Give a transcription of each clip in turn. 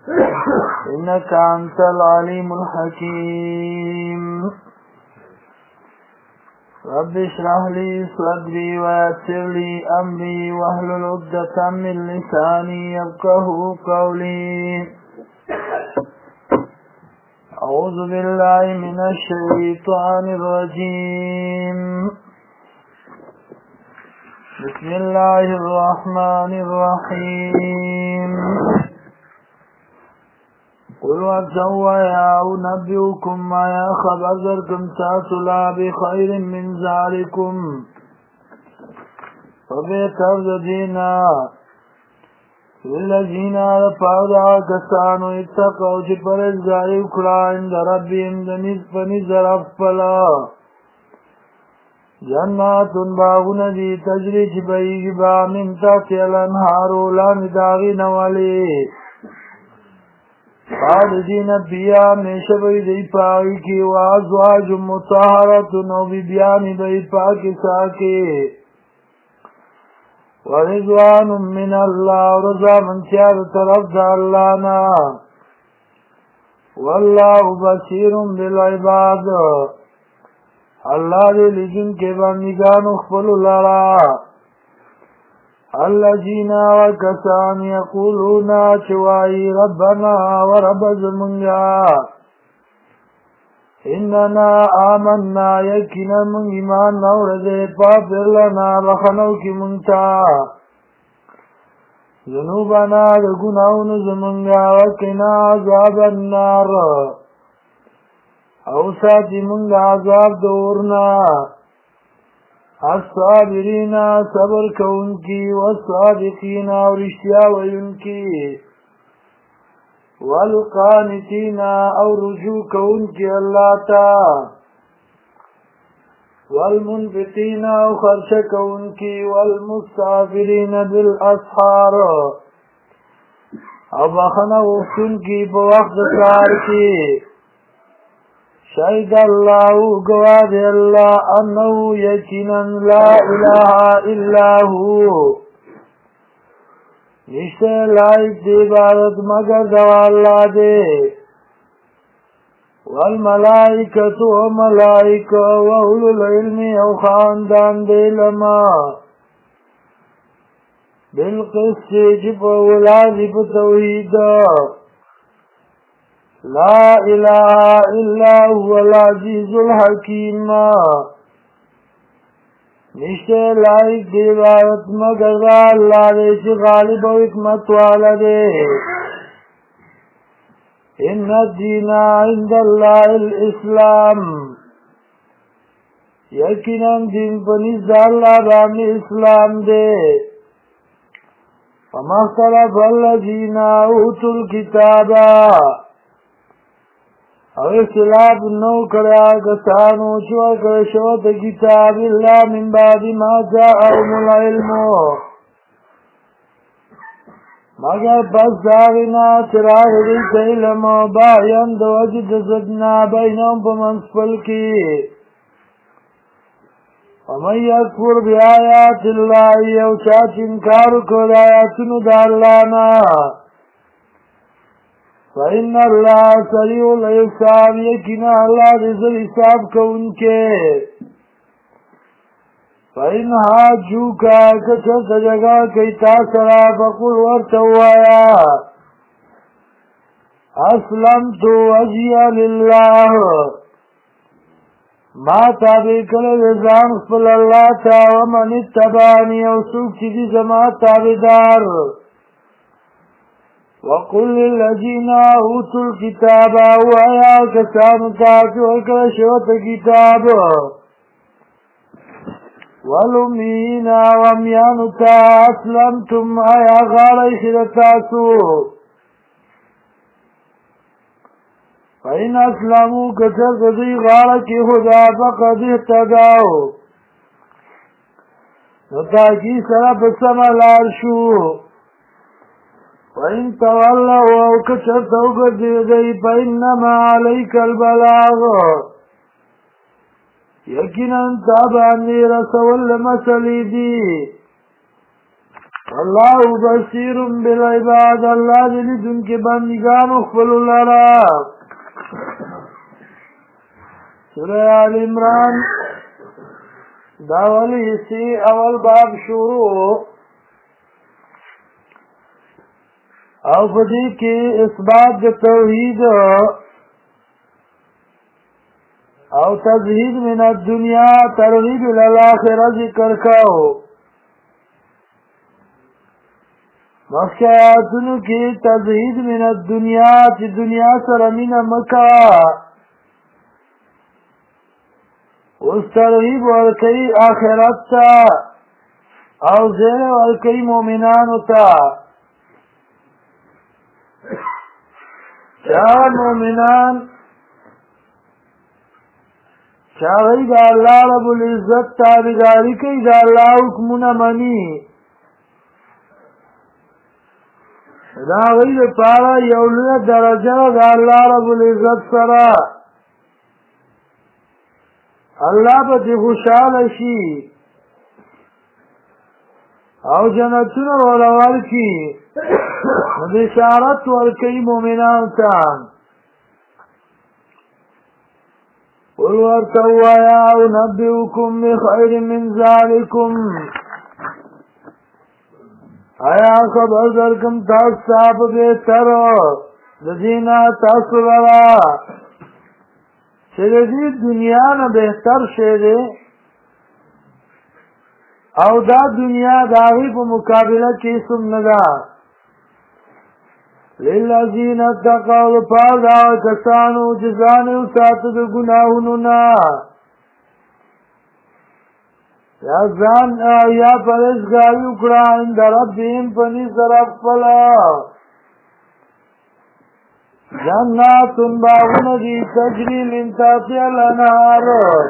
إنك أنت العليم الحكيم رب اشرح لي صدري ويسر لي أمري واحلل عقدة من لساني يفقهوا قولي أعوذ بالله من الشيطان الرجيم بسم الله الرحمن الرحيم قل وتويا أنبئكم ما يا خبركم تاسلا بخير من ذلكم فبترددنا للذين رفعوا كسانوا اتقوا جبرزقائي وكلا عند ربهم فنزل أفلا جنات باغون دي تجري جبا من تحتها الأنهار لا نداغين ولي خالدين فيها من شبه دي پاکی وازواج مطهرة وببيان دي پاکی ساکی ورضوان من الله ورضا من تیار طرف دا اللہ نا والله بصیر بالعباد اللہ دے لیکن کے بندگان اخفل لرا الذين وكسان يقولون شوائي ربنا ورب زمنگا إننا آمنا يكنا من إيمان نورد فاغفر لنا بخنو کی منتا ذنوبنا دگناون زمنگا وكنا عذاب النار اوساتی منگا عذاب دورنا الصابرین صبر کونکی والصادقین ورشتیا وینکی والقانتین او رجوع کونکی اللہ تا والمنفقین او خرچ کونکی والمستغفرین بالاسحار او بخنا وفتنکی بوقت کار کی شهد الله گواد اللہ انہو یقینا لا الہ الا ہو نشتے لائق دی عبادت مگر دوا اللہ دے والملائکت و ملائک و اولو العلم او خاندان دے لما بالقسط جب اولادی بتوحید لا الہ الا هو العزیز الحکیم نشتے لائق دی عبادت مگر اللہ دے چی غالب و حکمت والا دے ان الدین عند اللہ الاسلام یقینا دین پنیز اللہ بامی اسلام دے فما اختلف الذین اوتوا الکتابا او اختلاف نو کرا کسانو چوا کرشوت کتاب اللہ من بعد ما جاءهم العلم مگر پس داغنا چراغ دیت علم باین دو وجد صدنا بینهم پمنسپل کی ومن یکفر بی آیات اللہ یو چاچ انکار کر آیاتنو دا اللہ نا فإن اللہ سریع الحساب یقینا اللہ رزق حساب کو ان کے فإن حاجوکا کچھت جگہ کئی تاثرا فقل ورتوایا اسلمت وجیہ للہ ما تابع کل رضان خفل اللہ تا ومن اتبانی او سوک چیزی زما تابدار وقل للذین اوتوا الكتاب وآیا کسان تاچو اکرشوت کتاب والامین وامیان تا اسلمتم آیا غالی خدتاسو فإن اسلموا کسر قضی غالکی خدا فقد احتداو نتاکی سرب سملار شو وَإِن تَوَلَّوْا أَوْ كَشَفْتَوْا قَدِّرْدَيْ فَإِنَّمَا عَلَيْكَ الْبَلَاغُ یقیناً تابانی رسول مسلی دی الله بصیر بالعباد الله دې دن کې بندګانو خپل لرا سورہ آل عمران داولی سی اول باب شروع او پدې کې اثبات د توحید او تزهید من الدنیا ترغیب للآخرہ ذکر کاو مخکې آیاتونو کې تزهید من الدنیا چې دنیا سره مینه مکا اوس ترغیب ورکوي آخرت ته او زیر ورکوي مؤمنانو ته چا مؤمنان چاہی دا اللہ رب العزت تابعداری کئی دا اللہ حکمنا منی دا غیر پارا یولن درجہ دا اللہ رب العزت سرا اللہ پتی خوشحال شی او جنتون رولوال کی بشارت ورکی مومنان تان قل ورتوا یا انبئکم بخیر من ذالکم آیا خبر درکم تاستاب بہتر ددینا تاسرارا چلدی دنیا نا بہتر شیدے او دا دنیا داغی پا مقابلہ کی سمندا للذین اتقوا پار دا کسانو جزان ساتد گناہننا یا زان یا پرزگاری اکڑا اند ربهم پنی سرف پلا جنات باغن دی تجری من تحتی الانہار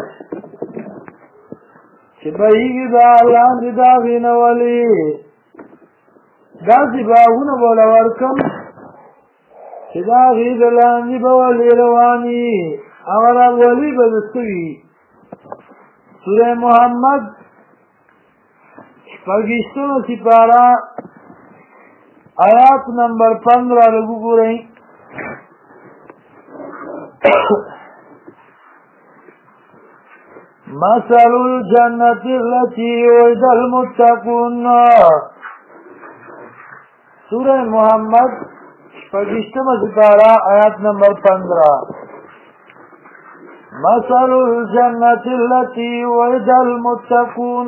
چبہیگی دا اللہ دی داغین ولی دا سی باغن بولا ورکم چدا غید لاندی بولی روانی اگر اولی بدستوی سورہ محمد پاکستان سپارہ آیات نمبر 15 لگو گو رہی مثل الجنة التي وعد المتقون سورہ محمد پاکستان سپارہ آیات نمبر 15 مثل الجنة التي وعد المتقون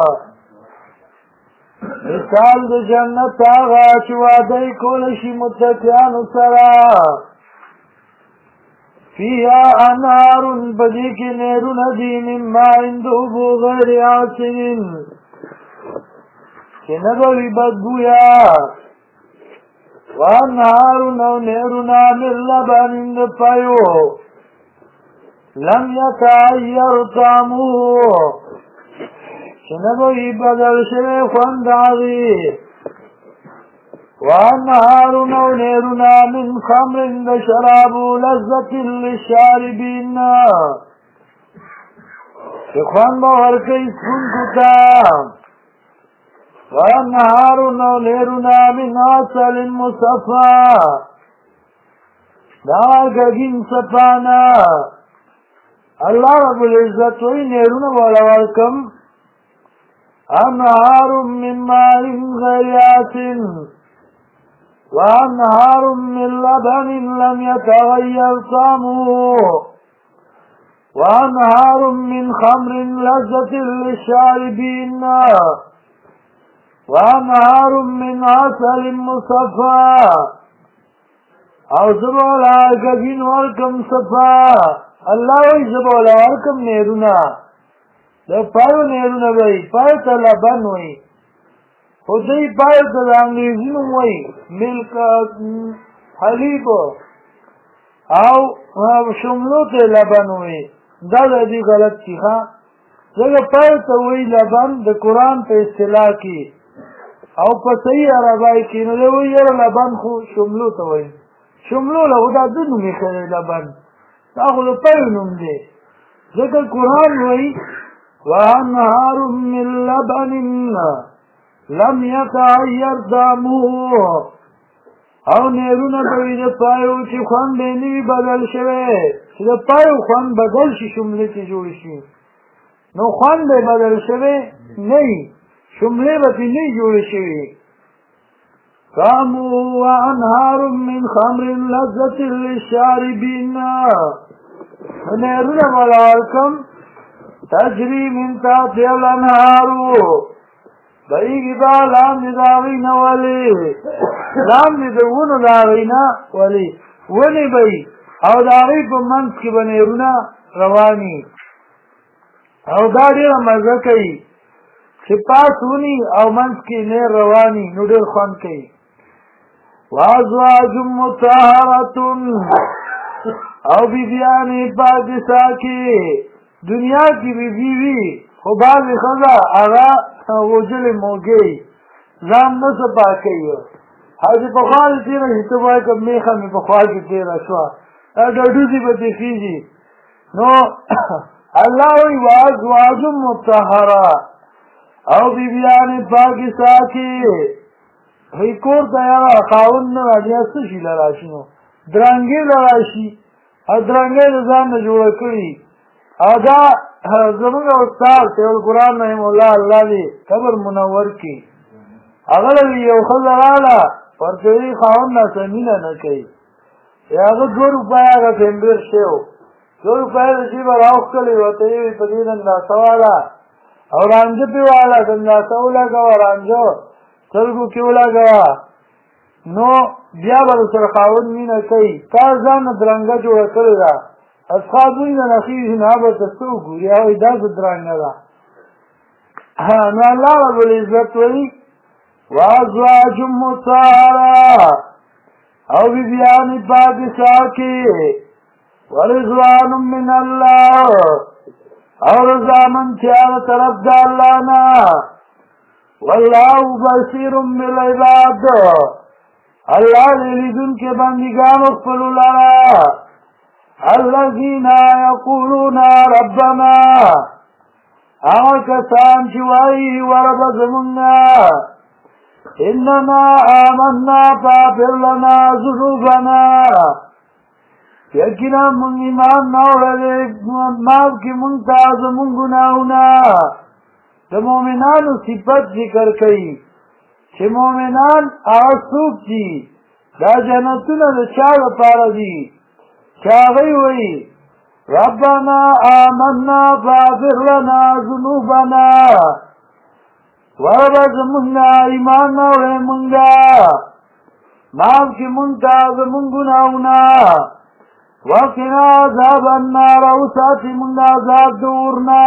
مثال د جنت آغا چی وعده کولشی متقیان سرا فیها انهار بدی کی نیرون دی من ماء دوبو غیر آسن چی نبوی بدبویا وانهار نو نیرونا من لبن دپایو لم یتعیر طعموه چنبوی بدل شوی خوند آغی وانهار نو نیرونا من خمر دشرابو لذت للشاربین چه خوند باورکی سن کتا وانهار نو نیرونا من عسل مصفا داگگین سپانا اللہ رب العزت وی نیرونا والا ورکم انهار من ماء غير آسن وانهار من لبن لم يتغير طعمه وانهار من خمر لذة للشاربين وانهار من عسل مصفى او زبولا گگین ورکم صفا اللہ وی زبولا ورکم نیرونا دا پایو نیرونه وی پایو تا لبن وی خود دی پایو تا دا انگلیزینو وی ملک حلیب او شملو تا لبن وی دا دی غلط چی خواه دا پایو تا وی لبن دا قرآن پا اصطلاح کی او پا صحیح عربائی کی نو دا وی یر لبن خو شملو تا وی شملو لہو دا دو نمی خیلی لبن دا خود پایو نم دی ذکر قرآن وی وانهار من لبن لم يتعیر دامو او نیرونه بوی د پایو چې خوند یې نوي بدل شوی چې د پایو خوند بدل شي شملې کې جوړ شي نو خوند یې بدل شوی نه شملې به پې نه جوړې شوي قاموا وانهار من خمر لذة للشاربين نیرونه به ورکم تجري من تحتها الانهار بایگی با لاندې د هغوی نه ولې لاندې د ونو د هغوی نه ولې ونې به وي او د هغوی په منځ کې به نهرونه روان وي او دا ډېره مزه کوي چې پاس وني او منځ کې نهر روان وي نو ډېر خوند کوي وازواج مطهرة او بیبیانې پاکې ساکې دنیا کې بیبي وي خو بعضې ښځه هغه وجلې موږی ځان نه څه پاکوي هسې پخوا دې تېره شي ته وایې که میخه مې په خوا کې تېره شوه ډډوزې به دې خېږي نو الله وایي وازواج مطهره او بیبیانې پاکې ساکې وایي کور ته یاره خاوند نه راځي څه شي له راشي نو درنګې له راشي او درنګې د ځان نه جوړه کړي او دا زمونږ استاد شیخ القرآن رحم الله الله دې قبر منور کړي هغه له یو ښځه راغله ورته وایي خاوند راسره مینه نه کوي هغه 2 روپۍ هغه ټمبر شی و 2 روپۍ د جیبه راوښکلې ورته یې وایي په دې اندازه واله او رانجه پې واله د اندازه ولګوه رانجه سترګو کې ولګوه نو بیا به سره خاوند مینه کوي تا ځان نه درنګه جوړه کړې ده اصحابوی نه نخیږي نه به ته څه وګوري هغوی داسې درنګه ده نو الله رب العزت وایي وازواج مطهره او بیبیانې پاکې ساکې ورضوان من الله او رضامندتیا د طرف د الله نه والله بصیر بالعباد الله دې لیدونکي بندګانو خپلو لره الذين يقولون ربنا هغه کسان چې وایي وربه زمونږ اننا آمنا فاغفر لنا ذنوبنا یقینا مونږ ایمان راوړلی معاف کړي مونږ ته زمونږ ګناهونه د مؤمنانو صفت ذکر کوي چې مؤمنان هغه څوک دي دا جنتونه د چا لپاره دي چې هغوی وایي ربنا آمنا فاغفر لنا ذنوبنا وربه زمونږ ایمان راوړی مونږه معاف کړي مونږ ته زمونږ ګناهونه وقنا عذاب النار او ساتي مونږ عذاب د اور نه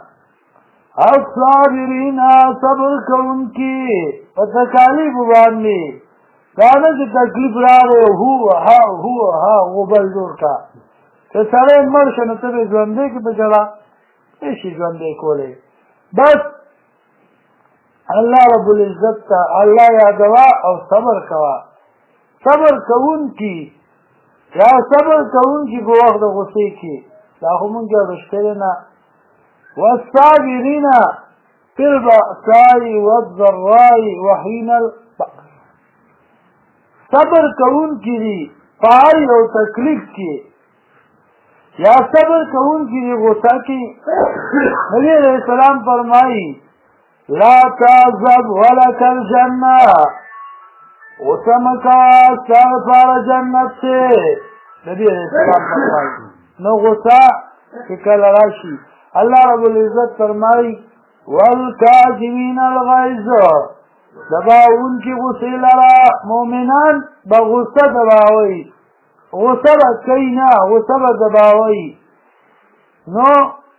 الصابرین صبر کوونکي په تکالیفو باندې دا نه چې تکلیف راغی هو ها غوبل جوړ کا که سړی مړ شه نو ته به ژوندی کې په جلا نه شي ژوندی کولی بس الله رب العزت ته الله یادوه او صبر کوه صبر کوونکي یا صبر کوونکي په وخت د غصې کې دا خو مونږ اورېدلی نه والصابرین فی البأساء والضراء وحین البأس صبر کوونکي دي په هر یو تکلیف کې یا صبر کوونکي دي غصه کې نبی علیہ السلام فرمایي لا تعذب ولک الجنه غصه مکا ستا لپاره جنت دی نبی علیہ السلام فرمایي نو غصه چې کله راشي الله رب العزت فرمایي والکاظمین الغیظ دباونکي غصې لره مؤمنان به غصه دباوي غصه به کوي نه غصه به دباوي نو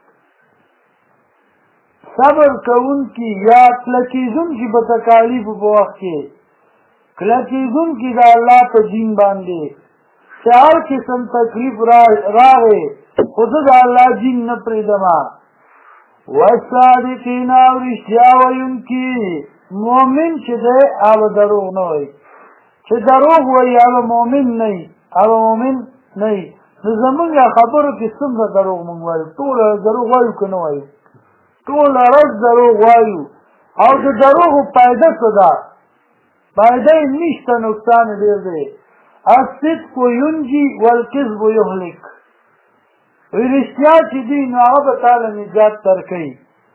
صبر کوونکي یا کلکېدونکي په تکالیفو په وخت کې کلکېدونکي د الله په دین باندې چې هر قسم تکلیف راغی خو زه د الله دین نه پرېږدمه والصادقین او رښتیا ویونکي مؤمن چې دی هغه دروغ نه وایي چې دروغ وایي هغه مؤمن نه وي هغه مؤمن نه وي نو زمونږ خبرو کې څومره دروغ مونږ وایو ټوله دروغ وایو که نه وایو ټوله ورځ دروغ وایو او د دروغو پایده څه ده؟ پایده یې نشته، نقصان یې ډېر دی. الصدق ینجي والکذب یهلک. وایي رښتیا چې دي نو هغه به تا له نجات درکوي،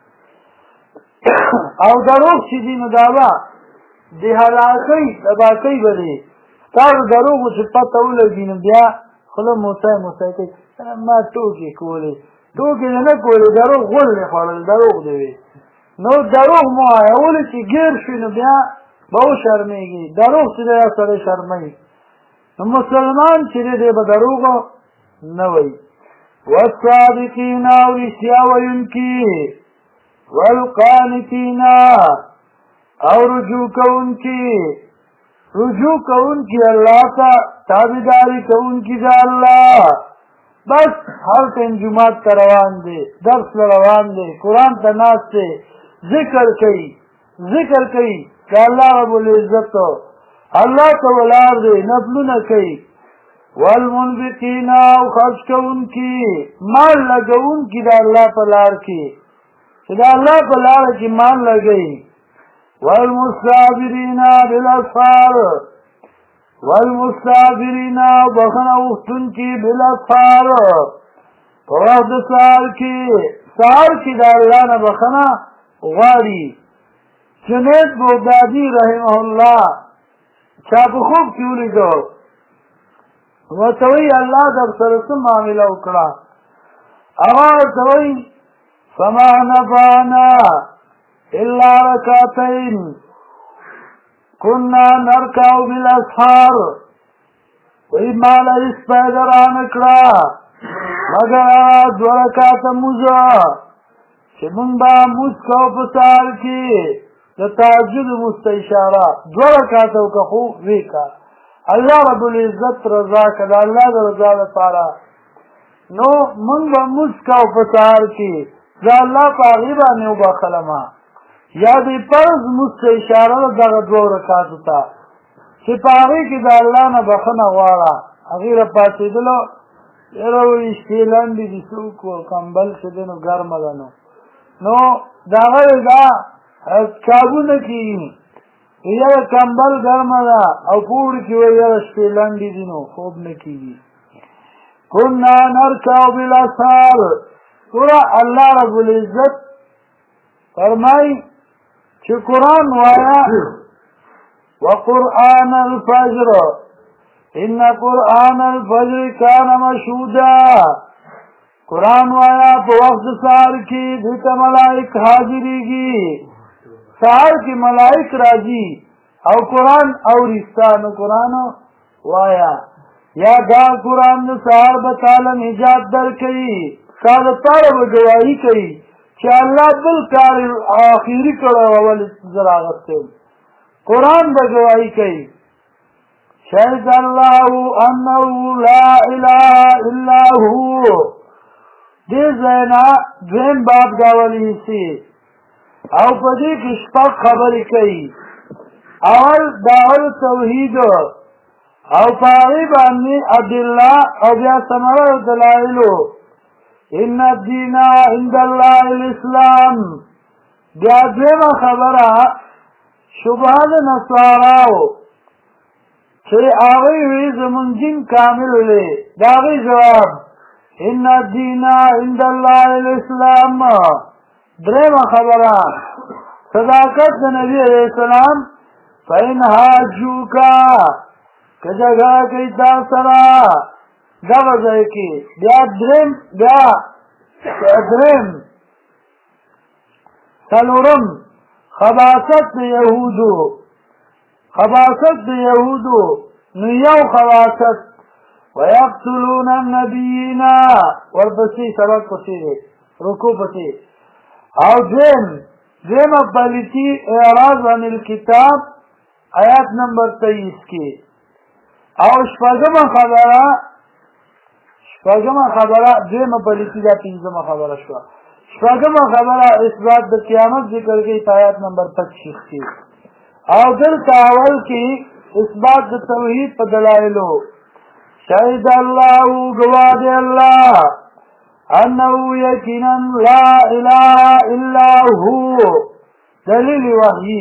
او دروغ چې دي نو دا به د هلاکۍ تباکۍ به دی. ستا د دروغو چې پته ولګي نو بیا خوله موسی موسی کوي ما ټوکې کولې، ټوکې دې نه کولې، دروغ غول دې خوړل، دروغ دې وي. نو دروغ مه وایه، ولې چې ګیر شي نو بیا به وشرمېږي. دروغ چې دی یو سړی شرموي. نو مسلمان چې دی دی به دروغ نه وایي. والصادقین او رښتیا ویونکي، والقانتین او رجوع کوونکي، رجوع کوونکي الله ته تابعداري کوونکي د الله. بس هر ټیم جومات ته روان دی، درس له روان دی، قرآن ته ناست دی، ذکر کوي د الله رب العزت، الله ته ولاړ دی، نفلونه کوي. والمنفقین او خرج کوونکي، مال لګوونکي د الله په لار کې، چې د الله په لاره کې مال لګوي. والمستغفرین بالاسحار، والمستغفرین بخښنه غوښتونکي بالاسحار، په وخت د سهار کې، سهار کې د الله نه بخښنه غواړي. جنید بغدادي رحمه الله چا په خوب کې ولیدو، ورته وایي الله در سره څه معامله وکړه؟ هغه ورته وایي فما نفعنا الا رکعتین کنا نرکع بالاسحار. وایي ماله هېڅ فایده رانه کړه مګر دوه رکعته مونځ چې مونږ به مونځ کوو په سهار کې، د تهجد مونځ ته اشاره، دوه رکعته وکړه خو ویې کړه. الله رب العزت رضا که د الله د رضا لپاره. نو مونږ به مونځ کوو په سهار کې، زه الله په هغې باندې وبخلمه. یا د فرض مونځ ته اشاره ده دغه دوو رکعتو ته چې په هغې کې د الله نه بخښنه غواړه. هغې را پاڅېدلو یاره وایي شپې لنډې دي څه وکړو، کمبل چې دی نو ګرمه ده نو د هغه دا کابو نه کېږي، یاره کمبل ګرمه ده او په اوړي کې وایي یاره شپې لنډې دي نو خوب نه کېږي. کنا نرکع بالاسحار. ګوره الله رب العزت فرمایي چې قرآن وایه وقرآن الفجر ان قرآن الفجر کان مشهودا. قرآن وایه په وخت د سهار کې دې ته ملائک حاضرېږي، سهار کې ملائک راځي او قرآن اوري ستا، نو قرآن وایه. یا دا قرآن د سهار به تاله نجات درکوي، ستا دپاره به ګواهي کوي چې الله بل کار آخري کړی و ولې زه راغستی. قرآن به ګواهي کوي شهد الله انه لا اله الا هو. دې ځای نه دویم باب ګاولی سي او په دې کې شپږ خبرې کوي. اول دعوه توحید او په هغې باندې ادله او بیا ثمره دلایلو. ان الدین عند الله الاسلام. بیا دویمه خبره شبهه د نصاراو چې هغوی وایي زمونږ دین کامل دی، د هغې جواب ان الدین عند الله الاسلام. درېمه خبره صداقت د نبي علیه السلام فإن حاجوکا که جګړه کوي تا سره دغه ځای کې. بیا درېم څلورم خباثت د یهودو نو یو خباثت ویقتلون النبیین ورپسې سبق پسې دی رکو پسې. او دویمه پلیتی اعراض عن الکتاب آیات نمبر 23 کې. او شپږمه خبره دویمه پلیتی دا پنځمه خبره شوه. شپږمه خبره اثبات د قیامت ذکر کوي په آیات نمبر 25 کې. او دلته اول کې اثبات د توحید په دلایلو. شهد الله گواه دی الله انه یقینا لا اله الا هو دلیل وحی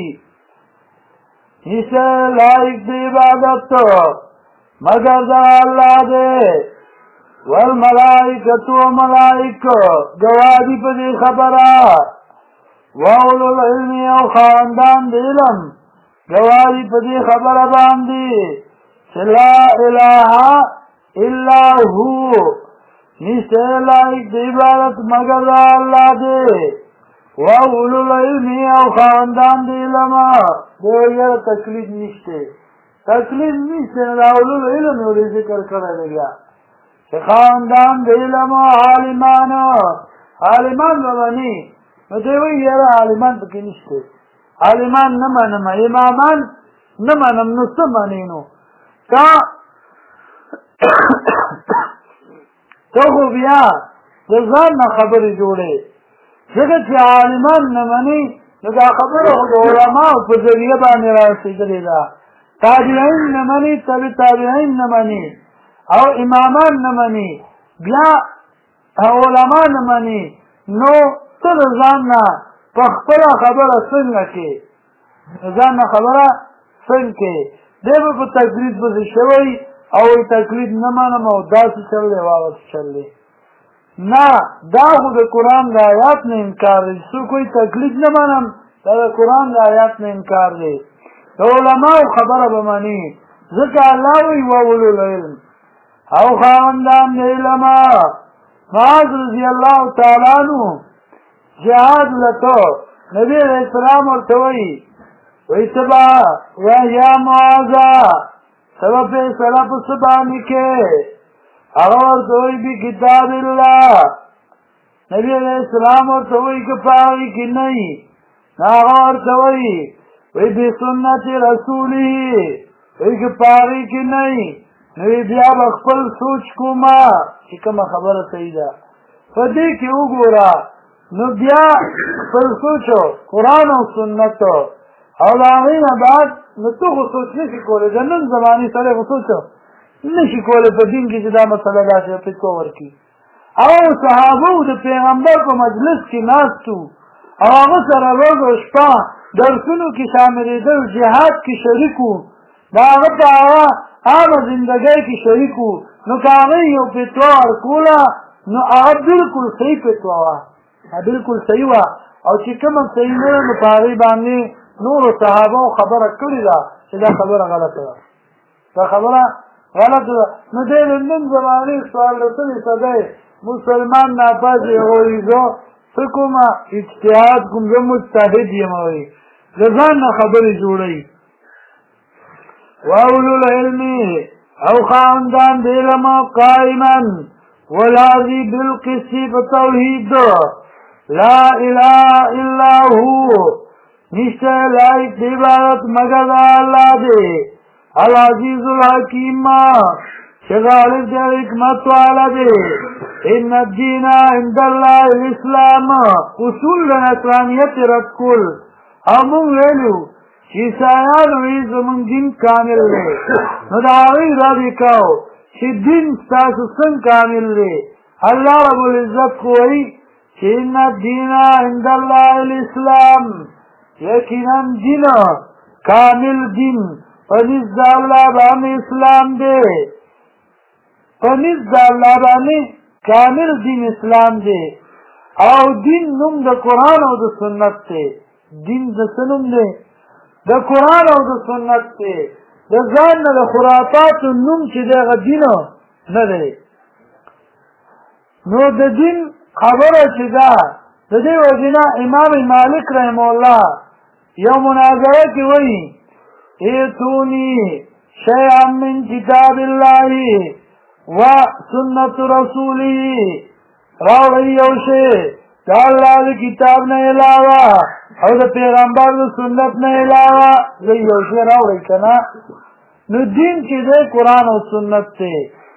اسے لائق دی عبادت مگر دا اللہ دے والملائکت و ملائک گوادی پا دی خبرہ واولو العلمی او خاندان دی علم گوادی پا دی خبرہ باندی لا الہ الا ہو نسے لائق دی عبادت مگر دا اللہ دے واولو العلمی او خاندان دی علم دیگر تکلیف نشتے تکلیف نشتے اولو العلم اولی ذکر کرے لگیا کہ خاندان دی علم عالمان بمانی نو دیوئی یرا عالمان پکی نشتے عالمان نمانم امامان نمانم نستمانینو تو خو بیا دزان نا خبری جوڑے جگہ چی عالمان نمانی نو دا خبر خود علماء پر ذریعہ بانی راستی دلیلا تابعین نمانی تابعین نمانی او امامان نمانی بیا علماء نمانی نو تر زاننا پخپلا خبر سنگ کے زاننا خبر سنگ کے دیو پا تقلید بس شوئی او تقلید نمانم او دا سی چل لے واغت چل لے نا دا خود قرآن دا آیات نے انکار دے سو کوئی تقلید نمانم دا قرآن دا آیات نے انکار دے دا علماء خبر بمانی ذکر اللہ وی وولو العلم او خاندان دے علماء معاذ رضی اللہ تعالیٰ عنہ جہاد لتو نبی علیہ السلام اور توئی وی سبا یا معاذا سبا فیصلہ پسبا نکے اور توئی بھی کتاب اللہ نبی علیہ السلام اور توئی کپاوی کی نہیں اور توئی وی بھی سنت رسولی وی کپاوی کی نہیں نوی بیا بخپل سوچ کوما چی کم خبر سیدہ فدی کی اگورا نو بیا خپل سوچو قرآن و سنتو اولاغین بعد نو تو خصوص نشی کولی جنن زمانی سرے خصوصو نشی کولی پا دین کی جدا مسئلہ داشت پتکو ورکی او صحابو دا پیغمبر کو مجلس کی ناستو او اغسر روز و شپا درسنو کی شاملی دو جہاد کی شرکو دا اغتا آغا زندگی کی شرکو نو کاغی یو پتوار کولا نو آغا بلکل صحیح پتوار بلکل صحیح وا او چې کوم صحیح نه نو پاغي باندې نور صحابه خبره کړی دا چې دا خبره غلطه ده دا خبره غلطه ده نو دې نن زمانه سوال لته سده مسلمان ناپاز وایزو حکومه اجتهاد کوم زمو مجتهد یم وای ځان خبره جوړی واولو العلم او خاندان د علم قائما ولازی بالقسط بتوحید لا الہ الا ہو نشتے لائق عبادت مگر اللہ دے العزیز الحکیم شغالب دے حکمت والا دے ان الدین عند اللہ الاسلام اصول نصرانیت رد کل امون ویلو عیسائیان وی زمون دین کامل لے نداغی ربی کاؤ چی دین ستاسو سن کامل لے اللہ رب العزت کوئی چی ان الدین عند اللہ الاسلام یقینا دین کامل دین پنیز دا اللہ بانے اسلام دے پنیز دا اللہ بانے کامل دین اسلام دے او دین نم دا قرآن او دا سنت تے دین دا سنم دے دا قرآن او دا سنت تے دا زان دا خرافات نم چی دا دین ندے نو دا دین خبر چی دا دے وجنا امام مالک رحمہ اللہ یو مناظرہ کی وئی ایتونی شیئا من کتاب اللہ و سنت رسولی راوڑی یوشے دا اللہ دا کتاب نے علاوہ او دا پیغمبر دا سنت نے علاوہ دا یوشے راوڑی کنا نو دین کی دے قرآن و سنت سے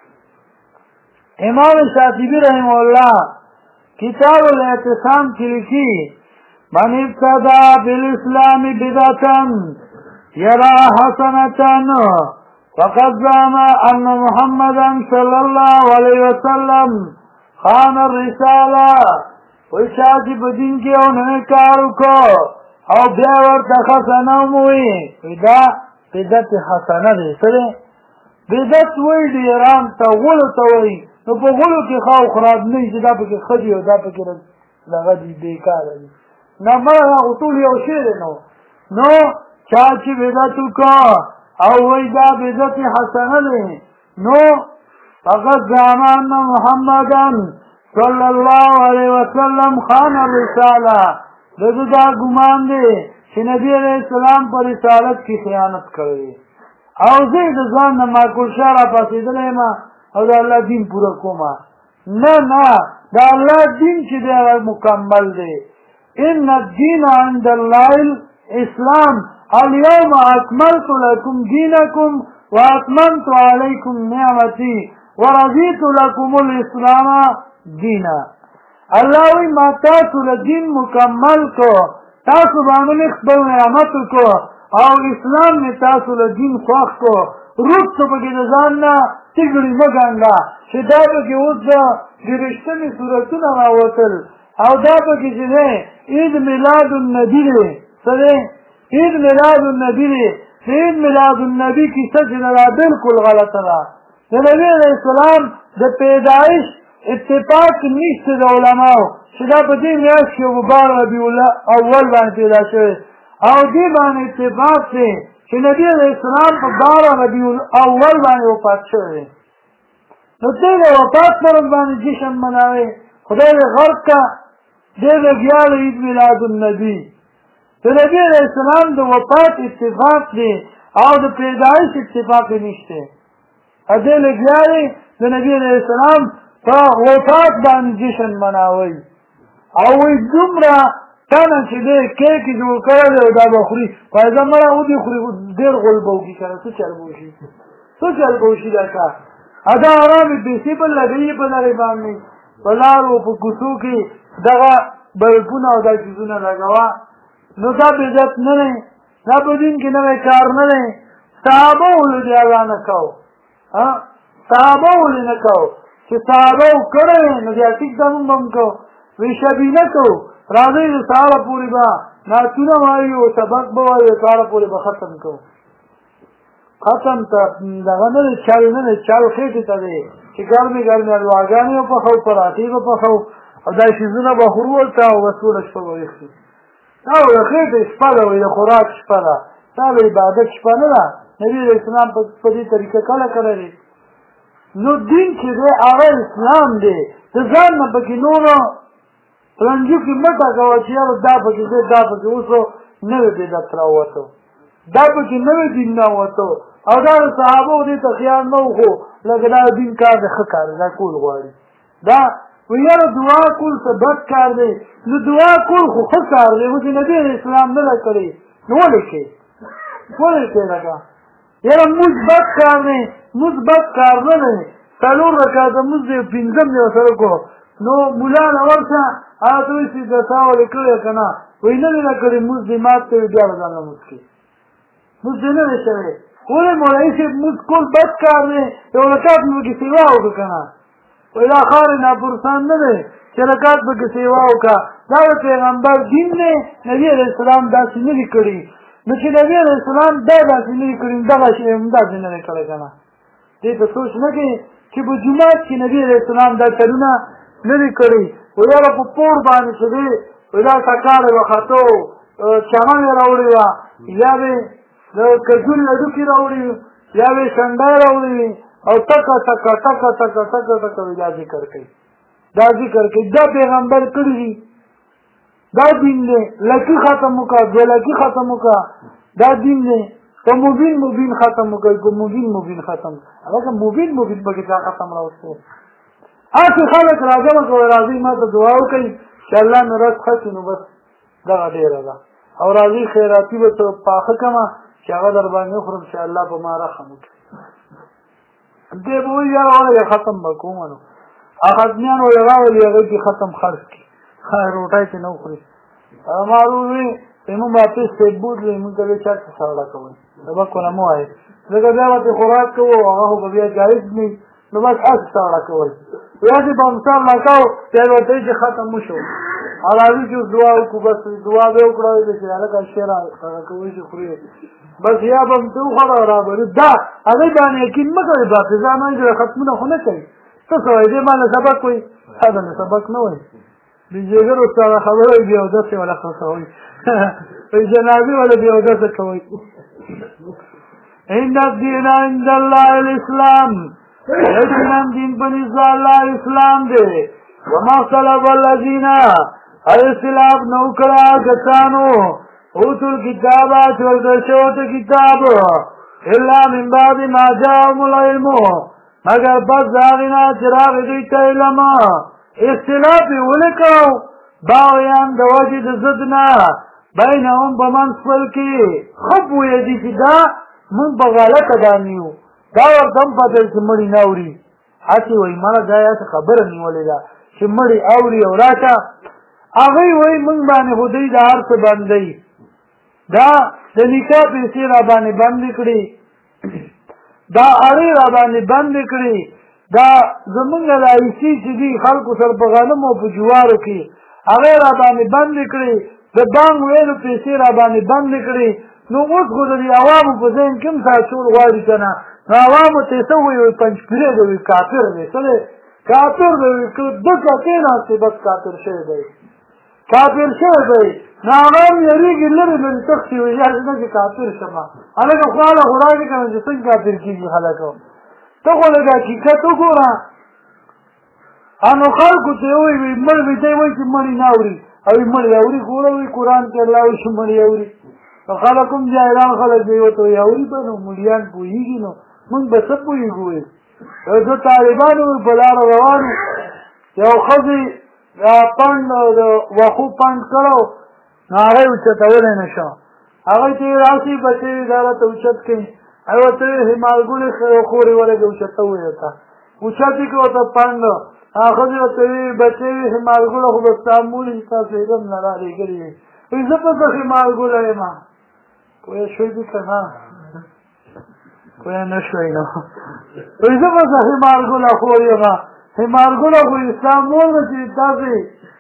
امام شاطبی رحمہ اللہ کتاب الاعتصام کی لکھی من ابتدا بالاسلام بدعتا یرا حسنتا فقد زعم ان محمدا صلی اللہ علیہ وسلم خان الرسالہ وشاتی بدین کی انہوں کارو کو او بیا ورته حسنه وموي دا بدعت حسنه دی څه دی بدعت وایي ډېران ته غولو ته وایي نو په غولو کې ښه او خراب نه وي چې دا پکې ښه دي او دا پکې دغه دي بېکاره دي نه مړه هغه ټول یو شی دی نو چا چې بدعت وکړه او وایي دا بدعت حسنه دی نو فقد زعم ان محمدا صلی الله علیه وسلم خان الرساله دغه دا ګمان دی چې نبی علیہ السلام په رسالت کې خیانت کړی او زه د ځان نه معقول شاره پاسېدلی ما او د الله دین پوره کومه نه د الله دین چې دی مکمل دی ان الدین عند الله الاسلام اليوم اکملت لكم دینکم واتممت علیکم نعمتی ورضیت لكم الاسلام دینا الله وی ما تاسو له دین مکمل کو تاسو باندې خپل نعمت کو او اسلام می تاسو له دین خوښ کو روت په کې ځان نه تیګړي مګاندا چې دا به کې اوس د رښتینی صورتونه راوتل او دا به کې چې عید میلاد النبی دی سره عید میلاد النبی دی عید میلاد النبی کی سجده بالکل غلطه ده د نبی علیہ السلام د پیدائش اتفاق نشته د علماو چې دا په دې میاشت کې مبارک ربیع الاول باندې پیدا شوی او دې باندې اتفاق دی چې نبی علیہ السلام په 12 ربیع الاول باندې وفات شوی نو دې د وفات پر باندې جشن مناوي خدای دې غرق کا دې بیا عید میلاد النبی د نبی علیہ السلام د وفات اتفاق دی او د پیدائش اتفاق نشته ا دې لګیاري د نبی علیہ السلام په وفات باندې جشن مناوي او وي دومره کنه چې دې کیک جوړ کړل دا بخوري فایده مړه و دې خوري ډېر غول بوږي کنه څه چل بوشي دا کا ادا آرام دې سی په لګي په لاري باندې بلارو په کوڅو کې دغه بلپونه او د چیزونه لګوا نو دا بدعت نه نه دا په دین کې نه کار نه نه صحابه ولې اعلان کاو صحابه ولې نه کاو چې صحابه کړه نو بیا ټیک دمم کو وی شبینه کو راځي د ساره پوری با ناتونه وایو سبق به وایو ساره پوری به ختم کو ختم ته دغه نه چل خېټه ته دی چې ګرمي الواغانې په خو پراتی په خو او دا شیزونه به خورول تا او رسول شپه وایي دا خېټه شپه وي د خوراک شپه ده دا عبادت شپه نه ده نبی رسول الله په دې طریقه کله کړی نو دین چې دی هغه اسلام دی د ځان نه پکې نورو رنجو کې مټه کوه چې یاره دا پکې دی دا پکې اوسو نوې بدعت راووتو دا پکې نوې دین نه ووتو او دا صحابو دې ته خیال نه وخو لکه دا دین کار دی ښه کار دا کول غواړي دا وی یاره دعا کول څه بد کار دی نو دعا کول خو ښه کار دی خو چې نبي اسلام نه ده کړی نو ولې کې لکه یاره مثبت کار دی مثبت کار نه دی څلور رکعاته مونځ دی پنځم دی ورسره کو نو مولا نه ورشه هغه ته وایي چې د تا ولې کړی که نه وایي نه دی نه کړی مونځ دی مات کوي بیا به ځان له مونځ کوي مونځ دی نه دی شوی ولې مولوي صاحب مونځ کول بد کار دی یو رکعت مو پکې سیوا وکړه که نه وایي دا خارې ناپرسان نه دی چې رکعت پکې سیوا وکړه دا د پیغمبر دین دی نبي علیه السلام داسې نه دي کړي نو چې نبي علیه السلام دا داسې نه دي کړي دغه شی هم داسې نه دی کړی که نه دې ته سوچ نه کوي چې په جومات کې نبي علیه السلام دا کارونه نه دي کړي وایي هغه په پور باندې چې دی وایي دا سکاړې به ختو چمن یې راوړې وه یا به د کجوري هډوکي راوړي یا به شنډی راوړي او ټکه دا ذکر کوي دا پیغمبر کړي دي دا دین دی لکي ختم وکړه دوه لکي ختم وکړه دا دین دی په مبین ختم وکړئ په مبین ختم هغه مبین پکې دا ختم راوستو هسې خلک راجمع کوئ راځئ ما ته دعا وکړئ چې الله مې رزق ښه کړي نو بس دغه ډېره ده او راځئ خیراتي به ته پاخه کړمه چې هغه در باندې وخورم چې الله به ما رحم وکړي دی به وایي یاره ولې ختم به کومه نو ختمیان ولې راولي هغوی کې ختم خرڅ کړي روټۍ چې نه وخوري ما وویل مونږ واپس سیبود وی مونږ ته چاته ساړه کوي سبق نه مو وایي ځکه بیا ورته خوراک کوو هغه خو به بیا جایز نه نو بس هسې ساړه کوئ یا چې به مثال لا کوو بیا ورته چې ختم وشو راځي چې دعا وکړو بس دعا به وکړو چې هلکه شعر هغه کوي چې خوري بس یا به هم ته وخوړه رابرې دا هغې باندې یقین مه کوئ حافظانو یې ختمونه خو نه کوي څه څه وایي دې باندې سبق وایي دا نه سبق نه وایي د جګر استاد خبره وي بیا اودسې ولا خرڅوئ جنازې ولا بیا اودسه کوئ ان الدین عند الله الاسلام یقینا دین په نزد الله اسلام دی وما اختلف الذین اختلاف نو کړه کسانو اوتل کتاب چې ورته شوی کتاب الا من بعد ما جاءهم العلم مگر پس داغینا چې راغی دوی ته علم اختلاف یې ولکړو باغیان د وجې د ضد نه بینهم په منځ خپل کې ښه پوهېدي چې دا مونږ په غلطه باندې یو دا ورته هم پته چې مړي نه اوري هسې وایي مړه دا یاسې خبره نیولې ده چې مړي اوري او راته هغوی وایي مونږ باندې خو دوی د هر څه بندوي دا د نکاح پیسې را باندې بندې کړي دا اړې را باندې بندې کړي دا زمونږ رایسي چې دي خلکو سره په غنمو په جوارو کې هغې را باندې بندې کړي د بانک ویلو پیسې را باندې بندې کړي نو اوس خو د دې عوامو په ذهن کې هم تاثور غواړي که نه نو عوامو ته یې څه وایي پنجپیرې دی وایي کافر دی څه دی کافر دی وایي که دکه کېناستې بس کافر شوی دی کافر شوی دی نو هغه هم یېرېږي لرې لرې تښتي وایي یاسې نه چې کافر شمه هلکه خواله خو راځي که نه چې څنګه کافر کېږي خلکو ته خو لږ حقیقت وګوره نو خلکو ته یې وایي مړ وي دی وایي چې مړي نه اوري او مړي اوري خو وایي قرآن کې الله وایي چې مړي اوري خلک هم جاهلان خلک دی ورته وایي اوري به نو مړیان پوهېږي نو موږ به څه پوهېږو وایي زه طالبانو په لاره روانو یو ښځې پنډ د وښو پنډ کړی نو هغه یې اوچتولی نه شو هغوی ته یې راسي بچې دا راته اوچت کړي هغې ورته ویې هیمالګلې خورې ولګې اوچتوی ورته اوچت یې کړه ورته پنډ هغه ښځې ورته ویې بچې هیمالګله خو به ستا مولې تاسو علم نه رالېږلي وي وایي زه په څه هیمالګله یم پوه شوی دي که نه پوه نه شوی نو وایي زه به څه هیمالګله خور یم هیمالګله خو ستا مور ده چې تاسې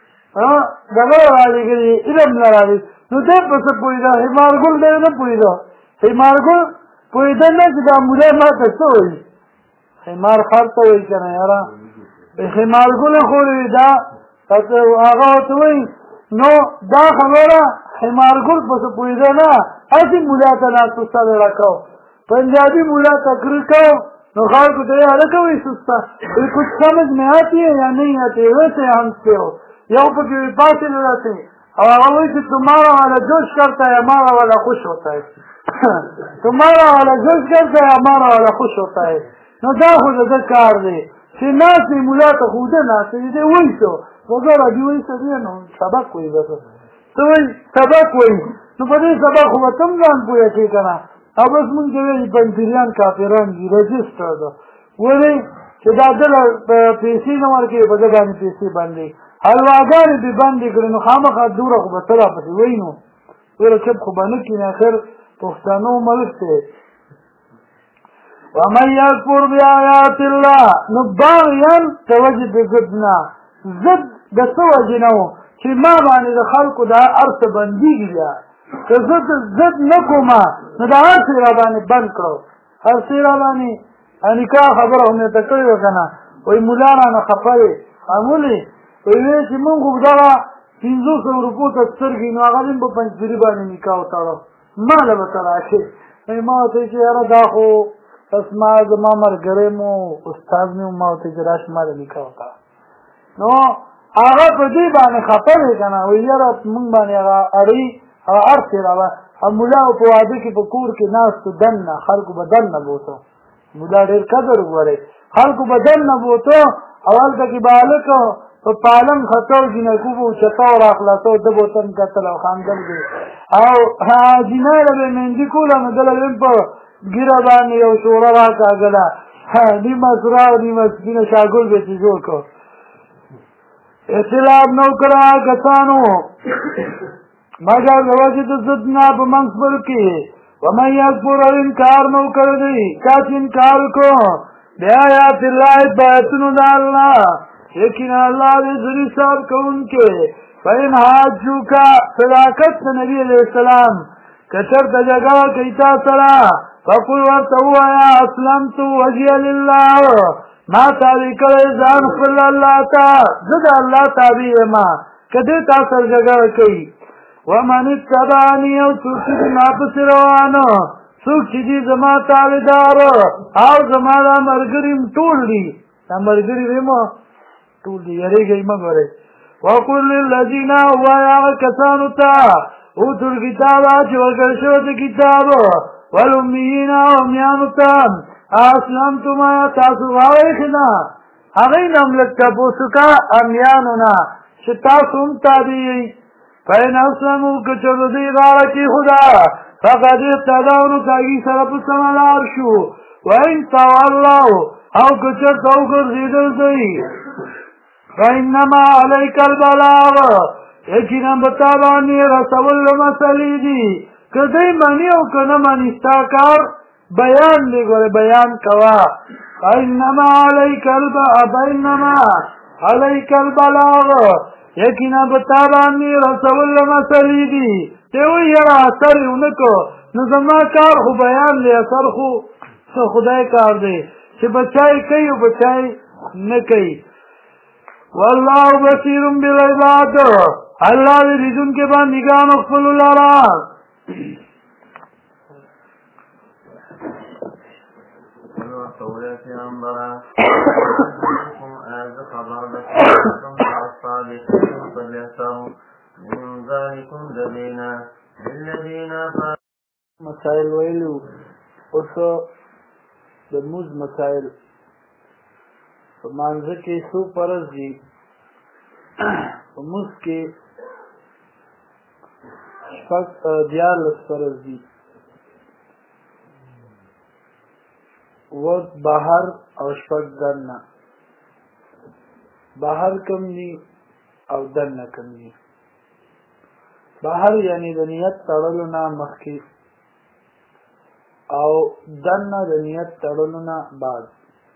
دغه رالېږلي علم نه رالېږي نو دی په څه پوهېده هیمالګل دی نه پوهېده هیمالګل پوهېده نه چې دا مولی ما ته څه وایي خمار خر ته وایي که نه یاره خمارګله خورې دا هغه ورته وایي نو دا خبره خمارګل پسې پوهېده نه هسې مولا ته ناست استاد راکو پنجابی مولا تقریر کو نو خلکو ته یې هلکه وایي سستا کچھ سمجھ میں آتی ہے یا نہیں آتی ہے ویسے ہم سے ہو یو پکې وایي پاسې نه راسې او هغه وایي چې تمہارا والا جوش کرتا ہے ہمارا والا خوش ہوتا ہے تمہارا والا جوش کرتا ہے ہمارا والا خوش ہوتا ہے نو دا خو د ده کار دی چې ناست دی مولا ته خو ده ناست دی دی وایي څه وګوره دې وایي څه دی نو سبق وایي بس څه وایي سبق وایي نو په دې سبق خو به ته هم ځان پوهه کړې که نه او بس مونږ ته وایي پنځپیریان کافران دي رجسټر ده ولې چې دا دله پیسې نه ورکوي په ده باندې پیسې بندې حلواګانې دې بندې کړې نو خامخا دوره خو به ته راپسې وایي نو ویره چپ خو به نه کړي اخر پښتنو ملک دی ومن یکفر بآیات الله نو باغیا د وجې د ضد نه ضد د څه وجې نه و چې ما باندې د خلکو دا هر څه بندېږي بیا که زه ضد نه کومه نو دا هر څه را باندې بند کړو هر څه را باندې نکاح خبره خو مې ته کړې وه که نه وایي ملا رانه خفه دی معمولې وایي چې مونږ خو دغه 500 روپو ته سترګې نو هغه هم په پنجپیري باندې نکاح وتړو ما له به ته راشې ما ورته وایي چې یاره دا خو بس ما زما ملګری مو استاد مې ما ورته چې راشي ما د نکاح وکړه نو هغه په دې باندې خفه دی که نه وایي یاره مونږ باندې هغه اړۍ هغه هر څه را ملا په واده کې په کور کې ناستو دننه خلکو به دننه بوته ملا ډېر قدر وګورئ خلکو به دننه بوته او هلته کې به هلک په پالنګ خطو جینکو به اوچته او راخلاصو ده به ورته کتل او خندل دی او جینۍ له به یې مهندي کوله نو ده له به په ګیره باندې یو شوره راکاږله نیمه سره او نیمه سپینه شاګل به چې جوړ کړو اختلاف نو کړه کسانو مگر د وجې د ضد نه په منځ بل کې ومن یکفر او انکار نو کړی دی چا چې انکار وکړو بآیات الله په آیتونو د الله یقینا الله دې ځنې حساب کوونکی فإن حاجوکا صداقت نبی علیہ السلام کچر تجگا کیتا سرا فقل ورطو یا اسلمت وجی للہ ما تابی کلی زان خل اللہ تا زد اللہ تابی ما کدی تا سر جگا کئی ومن اتبعنی او سوچی دی ما پسروانو سوچی دی زما تابدار او زما دا مرگریم طول دی دا مرگریم طول دی یری گئی مگوری وقل للذین ویا کسانو تا اوتو الكتابا چه ورکرشوت کتاب والامیین امیانو تا اسلامتو ما تاسو غاویخنا اغین املک تپوسکا امیانونا چه تاسو ام تابعی فین اسلامو کچر دی غارکی خدا فقد اقتداونو تاگی سرپ سمالار شو وین تاواللہو او کچر توکر زیدل دی فإنما عليك البلاغ یقینا بتابانی رسول مسئلی دی کدی منی او کنه منی استاکار بیان دی گوره بیان کوا فإنما عليك البلاغ یقینا بتابانی رسول مسئلی دی تیوی یرا اثر اونکو نظمنا کار خو بیان دی اثر خو خدای کار دی چه بچائی کئی و بچائی نکئی واللہ بصیر بالعباد اللہ رجن کے بعد نگاہ مقفل لارا وَقَوْلَةِ أَنْبَرَا وَقَوْلَكُمْ آذَ خَبَرْ بَكِرَكُمْ وَالصَّالِحِينَ فَلْيَسَرُوا مِنْ ذَلِكُمْ دَلِينَا لِلَّذِينَ مسائل ویلو اوسو د موز مسائل مانزه کې سو فرض دي موز کې شپږ دیارلس فرض دي و بهر او شپږ دننه بهر کم دي او دننه کم دي بهر یعنی د نیت تړلو نه مخکې او دننه د نیت تړلو نه بعد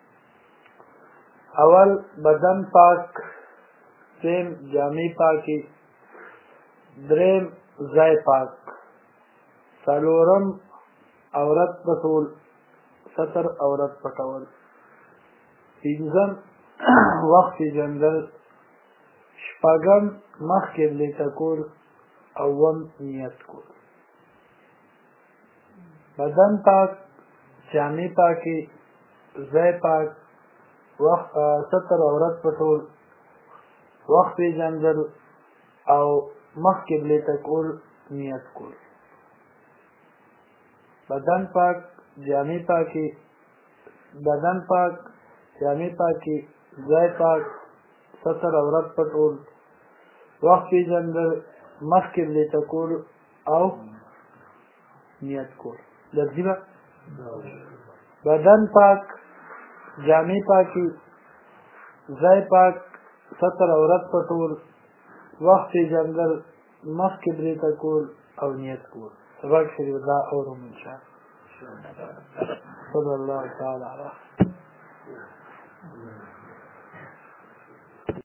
اول بدن پاک دیم جامع پاکی دریم ځای پاک څلورم عورت پټول ستر عورت پټول پنځم وخت پیژندل شپږم مخکې لیکه کول اوم نیت کول بدن پاک جامع پاکی ځای پاک ستر عورت پټول وخت پیژندل او مخ قبله ته کول نیت کول بدن پاک جامع پاکی بدن پاک جامع پاکی ځای پاک ستر عورت پټول وخت پیژندل مخ قبله ته کول او نیت کول لازمه بدن پاک جامع پاکی ځای پاک ستر عورت پټول وخت پیژندل مخ قبله ته کول او نیت کول سبق شریف دا اورم انشاءالله صلی الله تعالی علیه